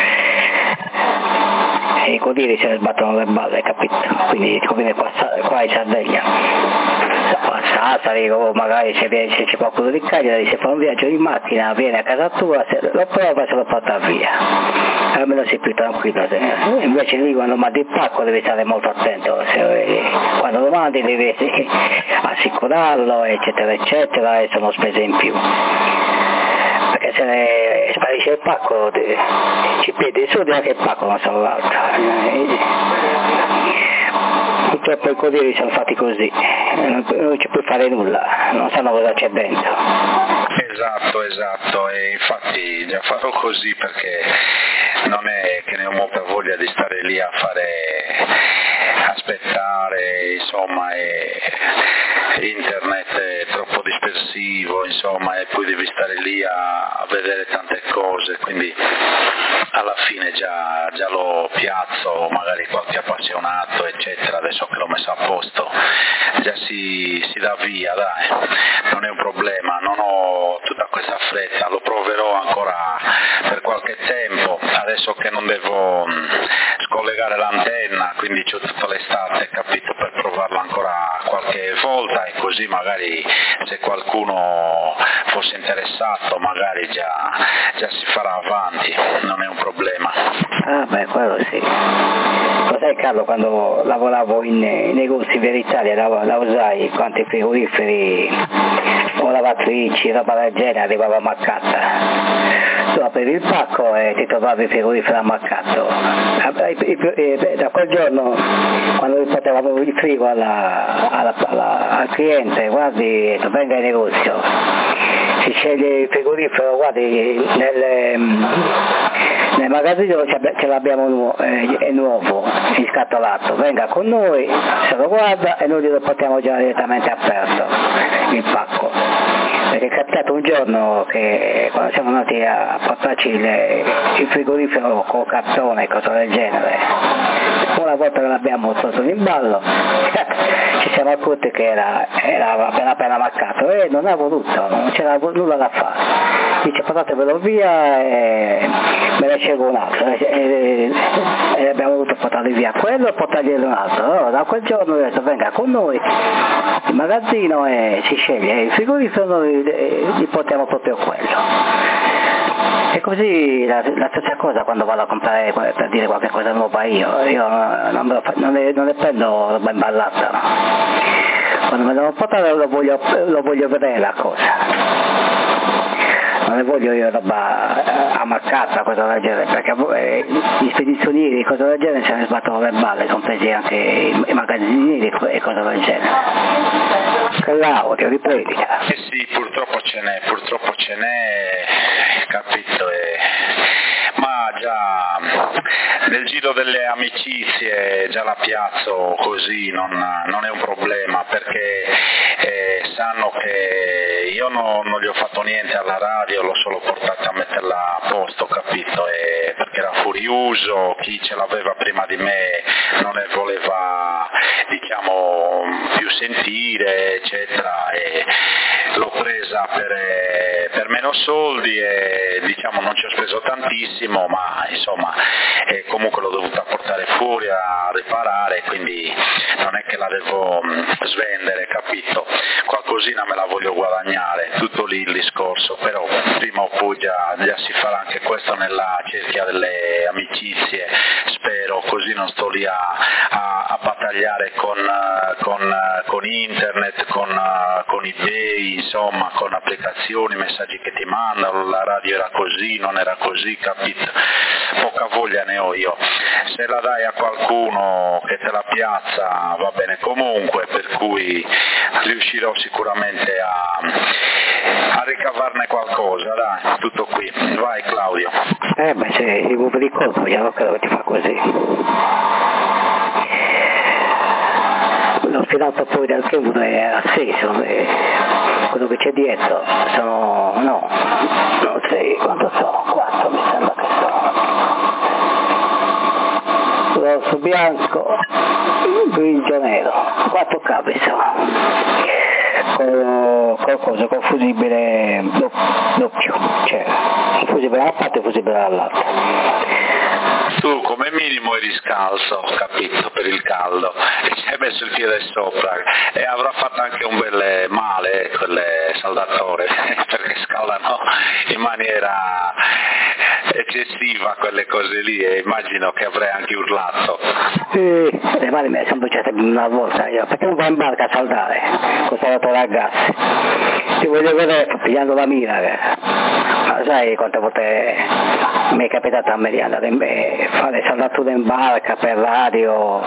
E i corrieri se ne sbattono le balle, capito? Quindi ti conviene qua, qua in Sardegna. A Sassari o magari se, viene, se c'è qualcuno di Cagliari, se fa un viaggio in macchina, viene a casa tua, se lo prova e se lo porta via. Almeno sei più tranquillo. Invece lì quando mandi il pacco devi stare molto attento, se, quando lo mandi devi assicurarlo, eccetera eccetera, e sono spese in più. Perché se ne sparisce il pacco ci piedi su anche il pacco, non solo l'altro. Purtroppo i corrieri sono fatti così, non, non ci puoi fare nulla, non sanno cosa c'è dentro. Esatto, esatto, e infatti già farò così perché non è che ne ho molta voglia di stare lì a fare, aspettare, insomma, e internet è troppo dispersivo, insomma, e poi devi stare lì a, a vedere tante cose, quindi alla fine già, già lo piazzo, magari qualche appassionato eccetera, adesso che l'ho messo a posto già si, si dà via, dai, non è un problema, non ho tutta questa fretta, lo proverò ancora per qualche tempo, adesso che non devo scollegare l'antenna, quindi c'ho tutta l'estate, capito, per provarlo ancora qualche volta e così magari se qualcuno fosse interessato magari già, già si farà avanti, non è un problema. Ah beh, quello sì. Lo sai Carlo, quando lavoravo in, in negozi in Italia, la, la usai quanti frigoriferi o lavatrici, roba del genere, arrivava ammaccata. Tu aprivi il pacco e ti trovavi il frigorifero ammaccato. Da quel giorno, quando riportavamo il frigo alla, alla, alla, al cliente, guardi, venga in negozio, si sceglie il frigorifero, guardi, nel, nel magazzino ce l'abbiamo nuovo, è nuovo, inscatolato, venga con noi, se lo guarda e noi lo portiamo già direttamente aperto, il pacco. Perché è capitato un giorno che quando siamo andati a portarci il, il frigorifero con cartone e cose del genere, una volta che l'abbiamo tolto in ballo ci siamo accorti che era, era appena appena marcato e non ha voluto, non c'era nulla da fare, dice portatevelo via e me ne scelgo un altro e, e, e abbiamo voluto portarli via quello e portarglielo un altro. Allora, da quel giorno ho detto venga con noi in magazzino e si sceglie il frigorifero, noi gli portiamo proprio quello. E così la, la stessa cosa quando vado a comprare per dire qualche cosa nuova io, io non, me lo fa, non, ne, non ne prendo roba imballata, quando me lo portare lo voglio, lo voglio vedere la cosa. Non ne voglio io roba ammaccata, cosa del genere, perché gli spedizionieri, cosa del genere, se ne sbattono le balle, compresi anche i, i magazzinieri e cose del genere. Claudio, ripredica. Eh sì, purtroppo ce n'è, purtroppo ce n'è, capito, e... ma già nel giro delle amicizie già la piazzo così, non, non è un problema, perché eh, sanno che io no, non gli ho fatto niente alla radio, l'ho solo portata a metterla a posto, capito, e perché era furioso, chi ce l'aveva prima di me non ne voleva, diciamo, più sentire, eccetera, e l'ho presa per, per meno soldi e, diciamo, non ci ho speso tantissimo, ma insomma e comunque l'ho dovuta portare fuori a riparare, quindi non è che la devo svendere, capito, qualcosina me la voglio guadagnare, tutto lì il discorso, però prima o poi già, già si farà anche questo nella cerchia delle amicizie, spero, così non sto lì a, a, a battagliare con, con, con internet, con, con eBay, insomma, con applicazioni, messaggi che ti mandano, la radio era così, non era così, capito, poca voglia ne ho io, se la dai a qualcuno che te la piazza va bene comunque, per cui riuscirò sicuramente a, a ricavarne qualcosa, dai, tutto qui, vai Claudio. Eh beh, se recuperi il colpo, io non credo che ti fa così. L'ho filato poi dal Kenwood è acceso, e quello che c'è dietro sono, no, non sei quanto sono, quattro mi sembra che sono. Rosso, bianco, grigio, nero, quattro cavi sono, con qualcosa, con fusibile doppio, cioè un fusibile da una parte e un fusibile dall'altra. Tu come minimo eri scalzo, capito, per il caldo, e ci hai messo il piede sopra e avrà fatto anche un bel male quelle saldatore, perché scaldano in maniera eccessiva quelle cose lì, e immagino che avrei anche urlato. Sì, le mani me le sono bruciate una volta io, perché non vai in barca a saldare con saldatore a gas? Ti voglio vedere pigliando la mira, ma sai quante volte mi è capitato a me di andare in, fare saldature in barca per radio,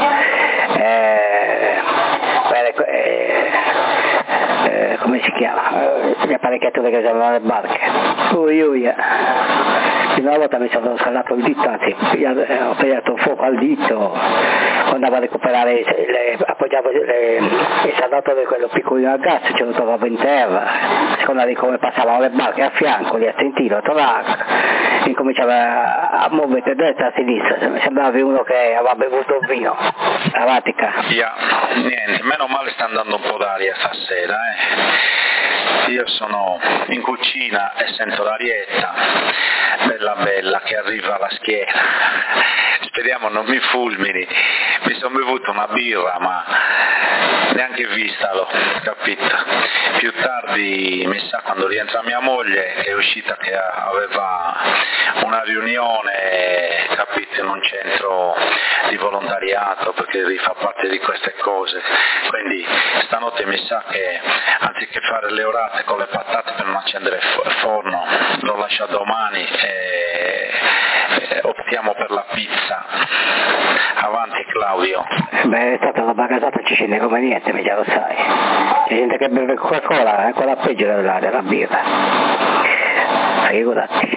eh, per, eh, eh, come si chiama, eh, gli apparecchiature che usavano le barche. Ui, ui. Una volta mi sono scaldato il dito, anzi ho pigliato fuoco al dito, andavo a recuperare, le, appoggiavo le, il saldatore, quello piccolino a gas, ce lo trovavo in terra, seconda di come passavano le barche a fianco, lì a sentire, torac, incominciava a muovere a destra e a sinistra, mi sembrava uno che aveva bevuto il vino. Avatica. Yeah, niente, meno male sta andando un po' d'aria stasera, eh. Io sono in cucina e sento l'arietta, bella bella, che arriva alla schiena, speriamo non mi fulmini, mi sono bevuto una birra ma neanche vistalo, capito? Più tardi, mi sa, quando rientra mia moglie, che è uscita che aveva una riunione, capito, in un centro di volontariato, perché rifà parte di queste cose, quindi stanotte mi sa che anziché fare le orate con le patate per non accendere il forno, lo lascia domani e, e optiamo per la pizza. Avanti Claudio. Beh, è stata una bagasata, ci scende come niente, mi già lo sai. C'è gente che beve Coca-Cola, è quella peggio della, della birra. Figurati.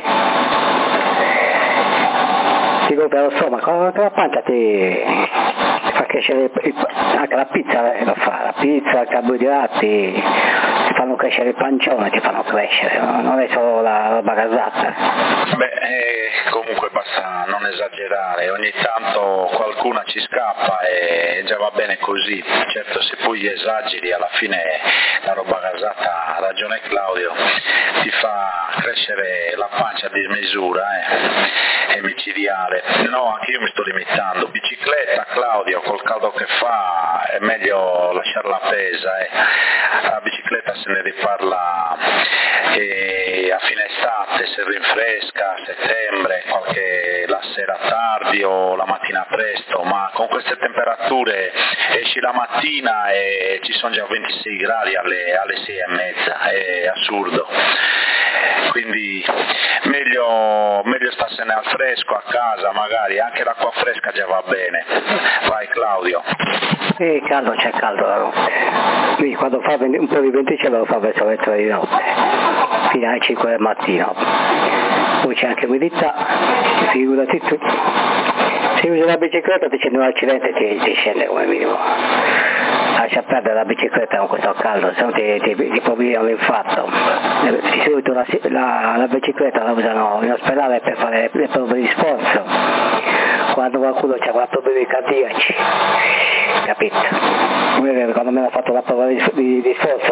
Dico per lo stomaco, per la pancia ti fa crescere, il, anche la pizza lo fa, la pizza, i carboidrati ti fanno crescere il pancione, ti fanno crescere, no? Non è solo la roba gasata. Beh, eh, comunque basta non esagerare, ogni tanto qualcuna ci scappa e già va bene così, certo se poi esageri alla fine la roba gasata, ha ragione Claudio, ti fa crescere la pancia a dismisura, eh, è micidiale. No, anche io mi sto limitando. Bicicletta, Claudio, col caldo che fa è meglio lasciarla appesa, eh. La bicicletta se ne riparla eh, a fine estate, se rinfresca, a settembre, qualche la sera tardi o la mattina presto, ma con queste temperature esci la mattina e ci sono già ventisei gradi alle, alle sei e mezza, è assurdo. Quindi meglio, meglio starsene al fresco a casa, magari anche l'acqua fresca già va bene. Vai Claudio. E caldo, c'è caldo la notte. Quindi quando fa un po' di venticello lo fa verso le tre di notte, fino alle cinque del mattino. Poi c'è anche umidità, figurati tu. Se usi la bicicletta ti scende un accidente e ti, ti scende come minimo. Lascia perdere la bicicletta con questo caldo, se no ti, ti, ti può venire un infarto. Di solito la, la, la bicicletta la usano in ospedale per fare le prove di sforzo, quando qualcuno ha problemi cardiaci, capito? Quando mi hanno fatto la prova di, di, di sforzo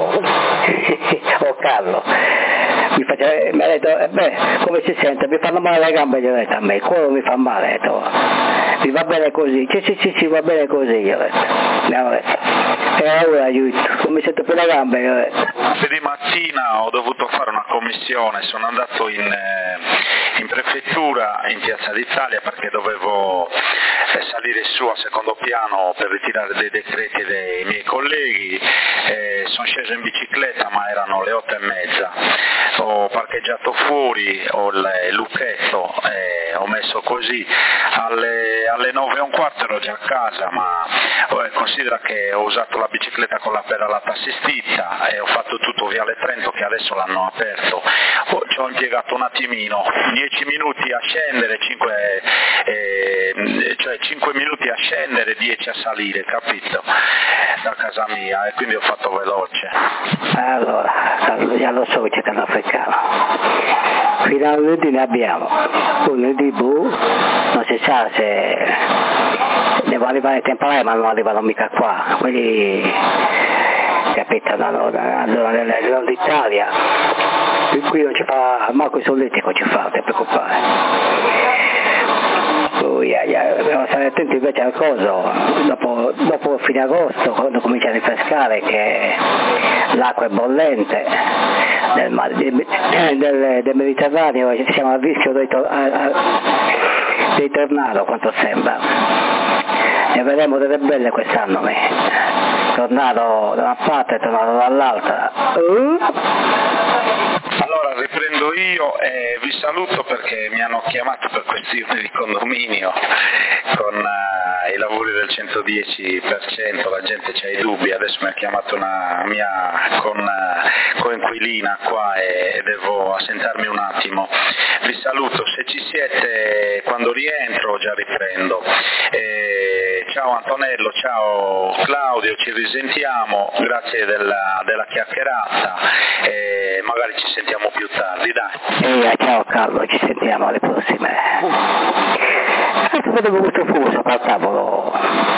ho callo, mi faceva, mi ha detto, eh, beh, come si sente? Mi fanno male le gambe, gli ho detto, a me il cuore mi fa male, detto, mi va bene così, sì sì sì, sì va bene così, gli ho detto, mi hanno detto, e ora aiuto, non mi sento più le gambe, gli ho detto. Ieri mattina ho dovuto fare una commissione, sono andato in, eh, in prefettura in Piazza d'Italia perché dovevo eh, salire su al secondo piano per ritirare dei decreti dei miei colleghi, eh, sono sceso in bicicletta ma erano le otto e mezza, ho parcheggiato fuori, ho il lucchetto, eh, ho messo così, alle, alle nove e un quarto ero già a casa, ma eh, considera che ho usato la bicicletta con la pedalata assistita e ho fatto tutto Viale Trento che adesso l'hanno aperto, oh, ci ho impiegato un attimino, dieci minuti a scendere, cinque, eh, cioè cinque minuti a scendere, dieci a salire, capito? Da casa mia, e quindi ho fatto veloce. Allora, già lo so che c'è canto africano, fino a lunedì ne abbiamo, lunedì boh, non si sa se devo arrivare temporale ma non arrivano mica qua, quelli capito, nella zona dell'Italia, per cui non ci fa, manco il solletico ci fa, non ti preoccupare. Poi eh, dobbiamo stare attenti invece al coso, dopo, dopo fine agosto, quando comincia a rinfrescare, che l'acqua è bollente del, mare, del, del, del Mediterraneo, siamo a rischio dei, dei tornado, quanto sembra, e vedremo delle belle quest'anno, tornado da una parte e tornado dall'altra. Uh. Allora riprendo io e vi saluto perché mi hanno chiamato per questione di condominio con uh, i lavori del centodieci per cento, la gente c'ha i dubbi, adesso mi ha chiamato una mia con, uh, coinquilina qua e, e devo assentarmi un attimo. Vi saluto, se ci siete quando rientro già riprendo. E ciao Antonello, ciao Claudio, ci risentiamo, grazie della, della chiacchierata e magari ci sentiamo più tardi, dai. Eh, ciao Carlo, ci sentiamo alle prossime. Adesso vedo questo fumo sopra il tavolo.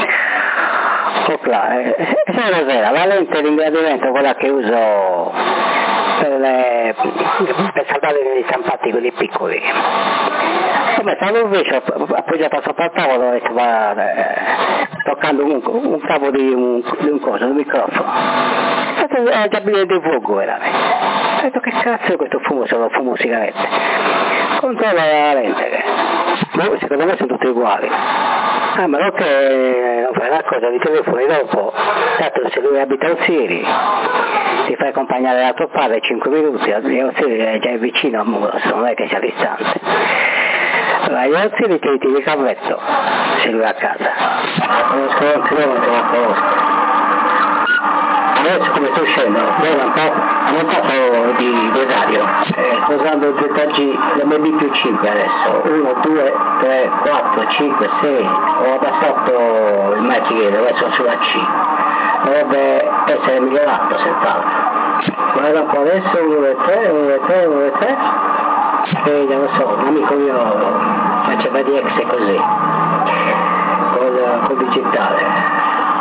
Ecco là, eh, è vera, la lente di ingrandimento, quella che uso per, le, per salvare gli stampati, quelli piccoli. Come stavo invece appoggiato sopra il tavolo e stava eh, toccando un, un cavo di un, di un coso, un microfono. È un gabinetto di fuoco veramente. Ho detto che cazzo è questo fumo se non fumo sigarette? Controlla la lente. No, secondo me sono tutti uguali. Ah, ma non che non fai una cosa di telefoni dopo, tanto se lui abita a Siri, ti fai accompagnare da tuo padre cinque minuti, e Siri è già vicino al muro, non è che sia distante. Allora, gli Siri ti ti dica a letto, se lui è a casa. Non conosco, non conosco. Adesso come sto uscendo, vedo un po', un po' di, di radio, eh, sto usando il Z G, l'M B più cinque adesso, uno, due, tre, quattro, cinque, sei, ho abbassato il marchinghiere, adesso sulla C, dovrebbe essere migliorato senz'altro. Guarda un po' adesso, uno, due, tre, uno, due, tre, uno, due, tre, e non lo so, un amico mio faceva di ex così, col, col digitale.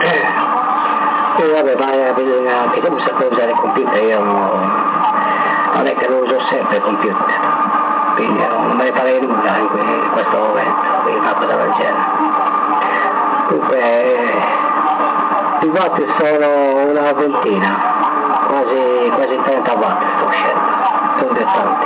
E vabbè, ma bisogna che devo sapere usare il computer, io non, non è che lo uso sempre il computer, quindi non me ne pare nulla in questo momento, quindi una cosa del genere. Dunque, i voti sono una ventina. quasi, quasi trenta watt sto uscendo, sono tanti.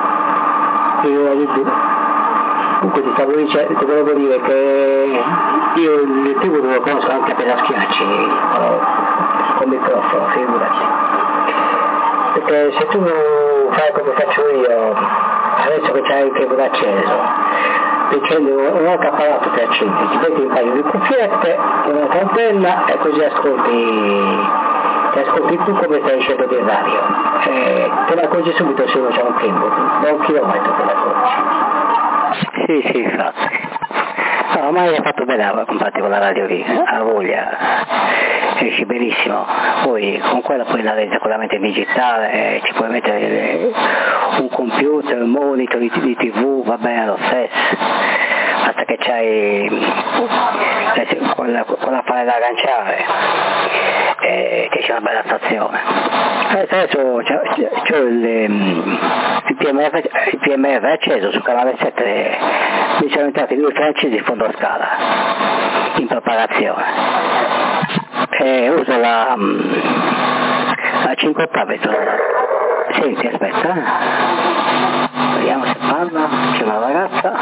Comunque ti stavo dicendo, ti volevo dire che io il tubo lo conosco anche per la schiacci, con il microfono, figurati. Perché se tu fai come faccio io, adesso che c'hai il cable acceso, ti accendi un altro apparato, ti accendi, ti metti un paio di cuffiette, un'altra antenna e così ascolti, ti ascolti tu come stai dicendo di radio. E te la accorgi subito se uno c'è un tempo, da un chilometro te la accorgi. Sì, sì, infatti. No, ma hai fatto bene a comprarti quella radio lì, ha voglia, esci benissimo, poi con quella puoi andare sicuramente digitale, ci puoi mettere un computer, un monitor di, di tv, va bene lo stesso, basta che c'hai quella, quella fare da agganciare e che c'è una bella stazione. Adesso c'ho il, il, P M F, il P M F acceso sul canale sette, mi sono entrati due francesi in fondo a scala in propagazione e uso la, la cinque Paveto. Senti, aspetta, vediamo se parla, c'è una ragazza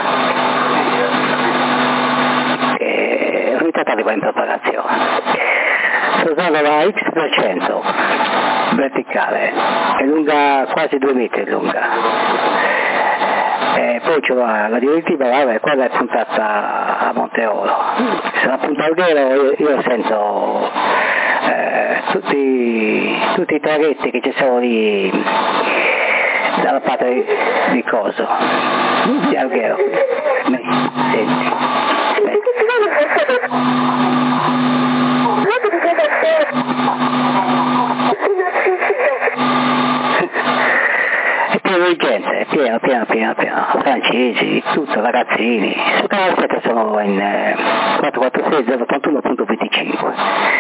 e l'unità arriva in propagazione. Sto usando la X trecento verticale, è lunga quasi due metri lunga. E poi c'è la, la direttiva, vabbè, quella è puntata a Monteolo. Se la punta al vero io, io sento eh, tutti, tutti i traghetti che ci sono lì dalla parte di, di Coso, di Alghero. Senti, è pieno di gente, è pieno, pieno, pieno, pieno, francesi, tutto, ragazzini. Su canale sette sono in eh, quattro quattro sei zero ottantuno punto venticinque.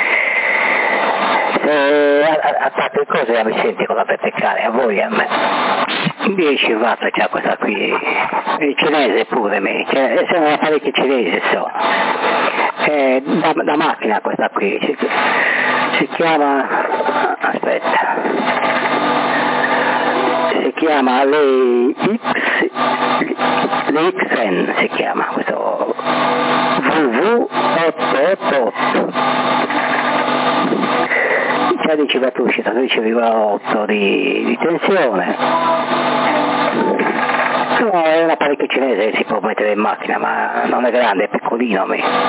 Se, a, a parte le cose la mi senti con la verticale, a voi a me. dieci watt c'ha questa qui, il cinese pure me, cioè, sono apparecchi cinesi so. È da, da macchina questa qui, si, si chiama, aspetta, si chiama le X, le X N si chiama, questo V V otto otto otto. C'è dieci watt uscita, dodici virgola otto di, di tensione. No, è un apparecchio cinese, si può mettere in macchina, ma non è grande, è piccolino.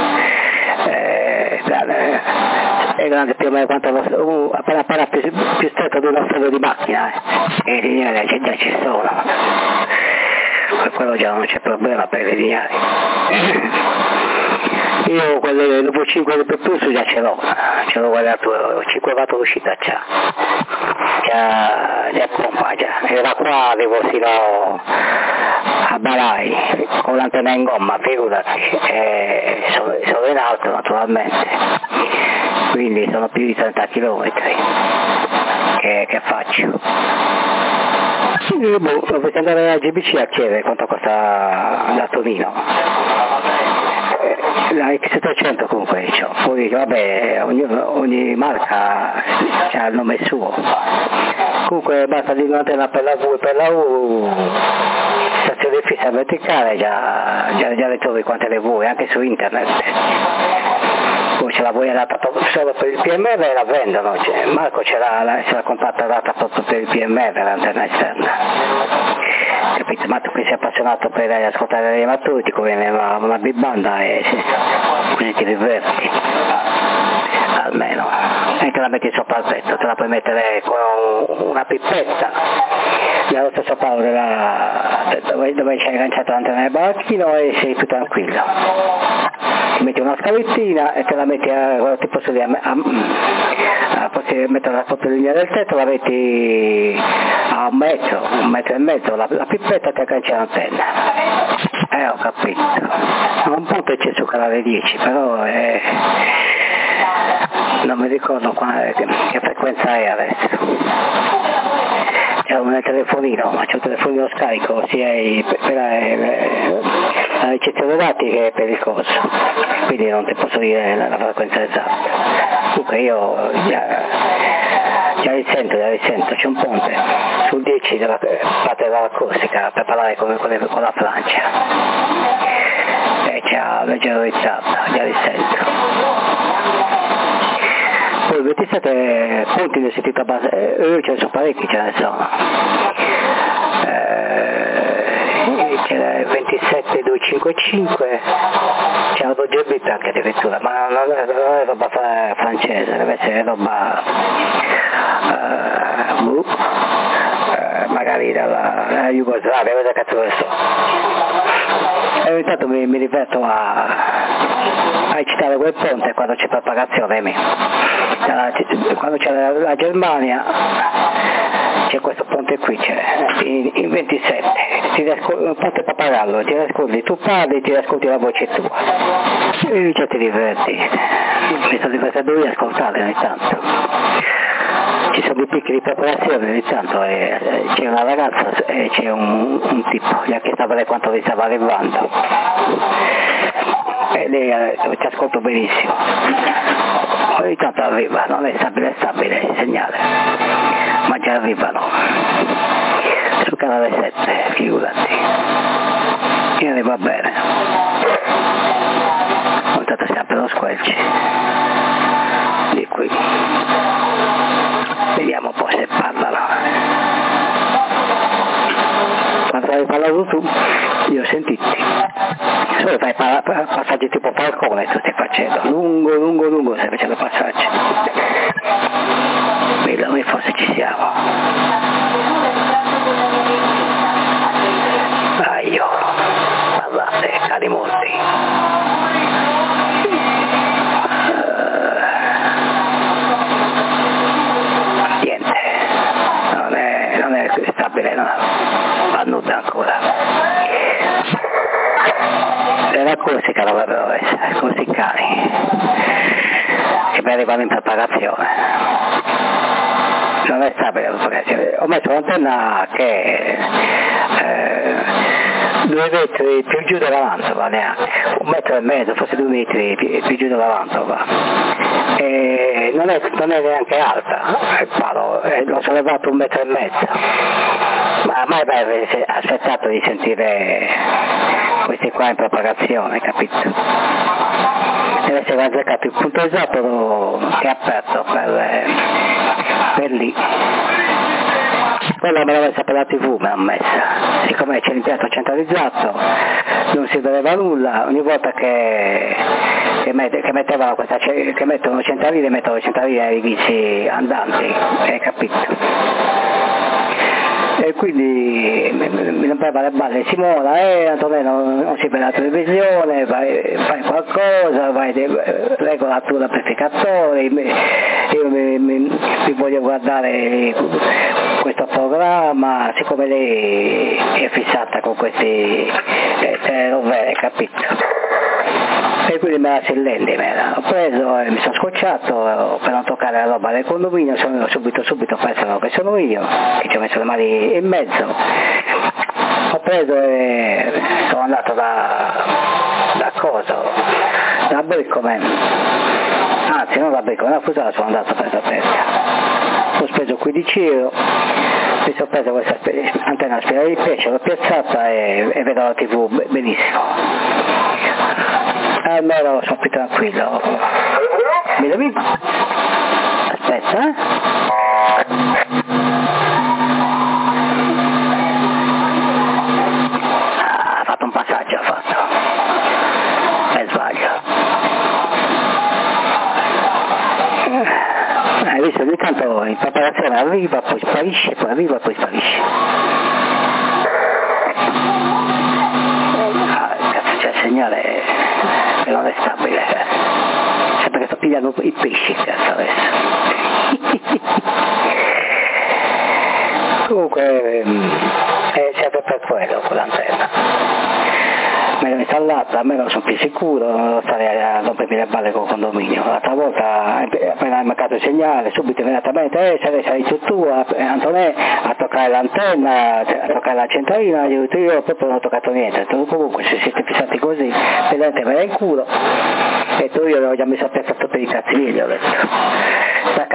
È grande, è grande più o meno quanto un apparato più, più stretto di uno stadio di macchina, eh. E i lineari già ci sono. Per quello già non c'è problema per i lineari. Io quelle dopo cinque per pulso già ce l'ho, ce l'ho guardato, cinque watt d'uscita c'ha, già, già pompa già, e da qua arrivo fino a Balai, con l'antenna in gomma, figurati, e sono, sono in alto naturalmente, quindi sono più di trenta chilometri, che, che faccio? Boh, dovete andare a G B C a chiedere quanto costa da Torino. La X trecento comunque, cioè, poi vabbè, ogni, ogni marca ha il nome suo. Comunque basta di un'antenna per la V e per la U, stazione fissa verticale, già, già, già le trovi quante le vuoi, anche su internet. Poi ce la vuoi adatta solo per il P M R e la vendono, cioè, Marco ce l'ha, ce l'ha comprata adatta proprio per il P M R, l'antenna esterna. Capito? Ma tu che sei appassionato per ascoltare le maturi, ti conviene una, una big banda e così ti diverti, almeno, e te la metti sopra il petto, te la puoi mettere con una pippetta, nello stesso palo della, dove, dove c'hai agganciato l'antenna del baracchino e sei più tranquillo. Ti metti una scalettina e te la metti a, ti posso dire, a, a, a posso mettere proprio in linea del tetto, la metti a un metro, un metro e mezzo, la, la pippetta ti aggancia l'antenna. Eh, ho capito. A un punto c'è su canale dieci, però eh, non mi ricordo quale, che, che frequenza è adesso. C'è un telefonino, ma c'è un telefonino scarico sia per, per la, la ricezione dati che per il coso, quindi non ti posso dire la, la frequenza esatta. Comunque io già, già risento, già risento, c'è un ponte sul dieci della parte della Corsica per parlare con, con, con la Francia e ci ha leggerizzato, già risento. Poi il ventisette punti ne ho sentito abbastanza, eh, ce ne sono parecchi, ce ne sono. Eh, c'era il ventisette duecentocinquantacinque, c'era due G B anche addirittura, ma non è, non è roba francese, deve essere roba uh, uh, uh, magari dalla, dalla Jugoslavia, vedo che cazzo ne so. E ogni tanto mi, mi diverto a, a citare quel ponte quando c'è propagazione, quando c'è la, la Germania c'è questo ponte qui, c'è in, in ventisette, ti ascolti, un ponte pappagallo, ti ascolti, tu parli, ti ascolti la voce tua e invece ti diverti. Mi sto divertendo io a ascoltare ogni tanto, ci sono dei picchi di preparazione ogni tanto e, e c'è una ragazza e c'è un, un tipo, gli ha chiesto a vedere quanto vi stava arrivando e lei eh, ti ascolto benissimo, ogni tanto arriva, non è stabile, è stabile il segnale, ma già arrivano sul canale sette, figurati, e arriva bene, ogni tanto si apre lo squelci di qui, vediamo un po' se parlano. Quando hai parlato tu, li ho sentiti, solo fai pa- pa- passaggi tipo Falcone, tu stai facendo, lungo, lungo, lungo stai facendo passaggi, vedi, noi forse ci siamo. Ah, io, parlate, cari molti. Niente, non è, non è stabile, no, annuda ancora. È la Corsica dovrebbero essere, corsicani, che mi arrivano in preparazione. Non è stabile la preparazione. Ho messo l'antenna che eh, due metri più giù della Mantova, neanche, un metro e mezzo, forse due metri più, più giù della Mantova. E non è, non è neanche alta il palo, eh, l'ho sollevato un metro e mezzo, ma mai avrei aspettato di sentire questi qua in propagazione, capito? Deve essere azzeccato il punto esatto che è aperto per, per lì. Quella me l'ha messa per la tivù, me l'ha messa, siccome c'è l'impianto centralizzato non si vedeva nulla, ogni volta che, che, mette, che mettevano questa, che mettono centraline, mettono centraline ai vici andanti, hai capito? E quindi mi, mi rompeva le balle Simona, eh Antonello non, non si vede la televisione, vai, fai qualcosa, vai, regola tu l'amplificatore, io mi, mi, mi voglio guardare questo programma, siccome lei è fissata con questi eh, telenovele, capito? E quindi me la silenti, me la ho preso e mi sono scocciato per non toccare la roba del condominio, sono subito subito pensano che sono io, che ci ho messo le mani in mezzo, ho preso e sono andato da, da coso, da Bricoman, anzi non da Bricoman, da Fusara sono andato per la pesca, ho speso quindici euro, mi sono preso questa antenna spira di pesce, l'ho piazzata e, e vedo la tivù benissimo. Allora sono più tranquillo. Mi devi? Aspetta, eh? Ah, ha fatto un passaggio, ha fatto. E sbaglio. Hai visto? Ogni tanto in preparazione arriva, poi sparisce, poi arriva, poi sparisce. Ah, cazzo, c'è il segnale che non è stabile, sempre che sto pigliando i pesci, cazzo adesso. Comunque è sempre per quello quell'antenna. Me l'ho installata, a me non sono più sicuro, non devo stare a rompermi le balle con il condominio. L'altra volta appena è mancato il segnale, subito immediatamente, eh, sei sei tu tu, Antonè, a toccare l'antenna, a toccare la centralina, io, io proprio non ho toccato niente, comunque se siete fissati così, vedete me in culo, e tu io l'avevo già messo a piazza tutti i cazzi, gli ho detto, stacca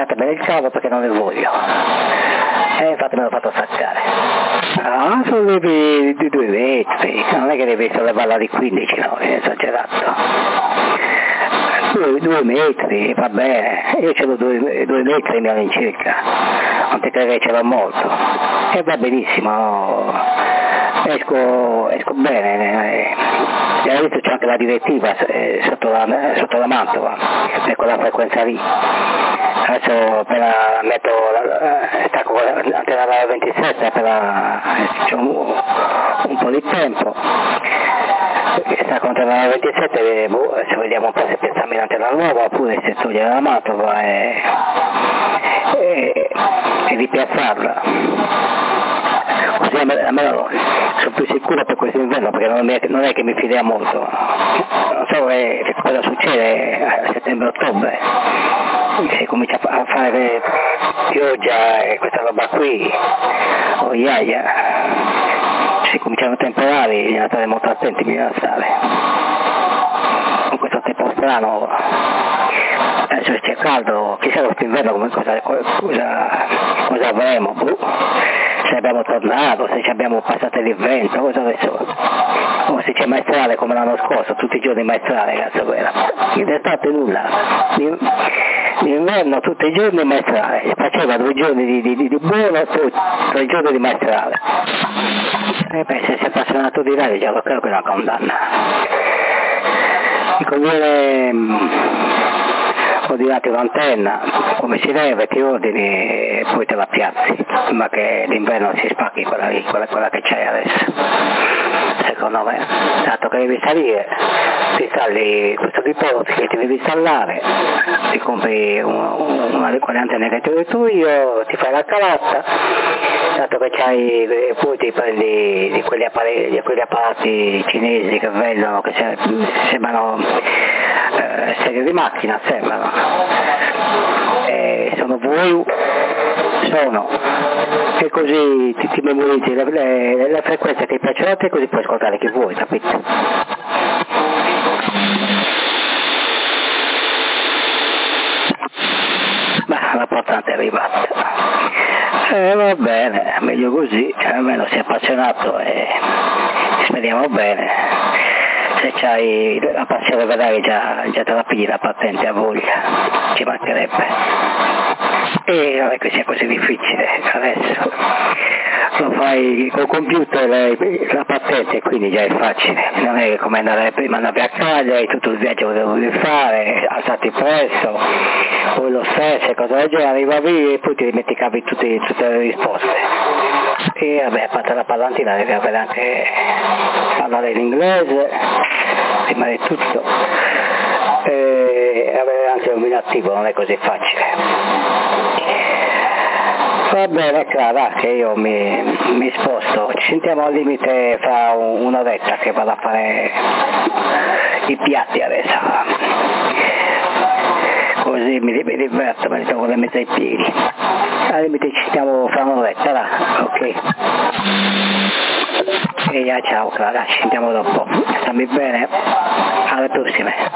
staccatemene il cavo perché non ne voglio. E infatti me l'ho fatto staccare. Ah, sono di, di due metri, non è che devi sollevarla di quindici, no, è esagerato. Due, due metri, va bene, io ce l'ho due, due metri in all'incirca, non ti credo che ce l'ho molto, e va benissimo, no? esco, esco bene, e adesso c'è anche la direttiva eh, sotto, la, sotto la mantova, per quella frequenza lì, adesso appena metto, la, stacco l'antena la ventisette, per la, c'è un, un po' di tempo, sta contro la ventisette, boh, se vediamo un po' se piazzami l'antena nuova oppure se togliere la mantova e, e, e ripiazzarla. Così almeno sono più sicuro per questo inverno perché non è, non è che mi fidea molto. Non so eh, che cosa succede a settembre-ottobre. Se comincia a fare pioggia e questa roba qui, o iaia. Se cominciano temporali bisogna stare molto attenti, bisogna stare con questo tempo strano, adesso c'è caldo, chissà quest'inverno come cosa, cosa, cosa avremo, boh. Se abbiamo tornato, se ci abbiamo passato il vento, cosa adesso, o se c'è maestrale come l'anno scorso, tutti i giorni maestrale, cazzo quella, in estate nulla, d'inverno tutti i giorni maestrale, faceva due giorni di, di, di, di buono, tre giorni di maestrale. E beh, se sei appassionato di radio già lo credo che è una condanna. Mi conviene mh, ordinarti un'antenna come si deve, ti ordini e poi te la piazzi, ma che l'inverno si spacchi quella lì, quella, quella che c'hai adesso. Secondo me, dato che devi salire, ti installi questo riposo che ti devi installare, ti compri una, una di quelle antenne che ti ho detto io, ti fai la calata, dato che c'hai, poi ti prendi di quegli apparati, di quegli apparati cinesi che vendono, che sembrano eh, serie di macchina, sembrano, e sono V U, sono, e così ti, ti memorizzi le, le, le frequenze che ti piacciono a te, così puoi ascoltare chi vuoi, capito? Ma l'importante è arrivato. Eh, va bene, meglio così, almeno sei appassionato e speriamo bene. Se c'hai la passione vedrai già, già te la pigli la patente a voglia, ci mancherebbe. E non è che sia così difficile adesso, lo fai col computer la patente, quindi già è facile, non è come andare prima andavi a Cagliari, tutto il viaggio che dovevi fare, alzati presto, poi lo stesso, cosa del genere, arrivavi e poi ti dimenticavi tutte, tutte le risposte. E vabbè, a parte la parlantina devi avere anche parlare in inglese, prima di tutto, e avere anche un attivo non è così facile. Va bene Clara, che io mi, mi sposto, ci sentiamo al limite fra un, un'oretta che vado a fare i piatti adesso, così mi, mi diverto, me li trovo da mezzo ai piedi, al limite ci sentiamo fra un'oretta, là, ok? E ciao Clara, ci sentiamo dopo, stammi bene, alle prossime.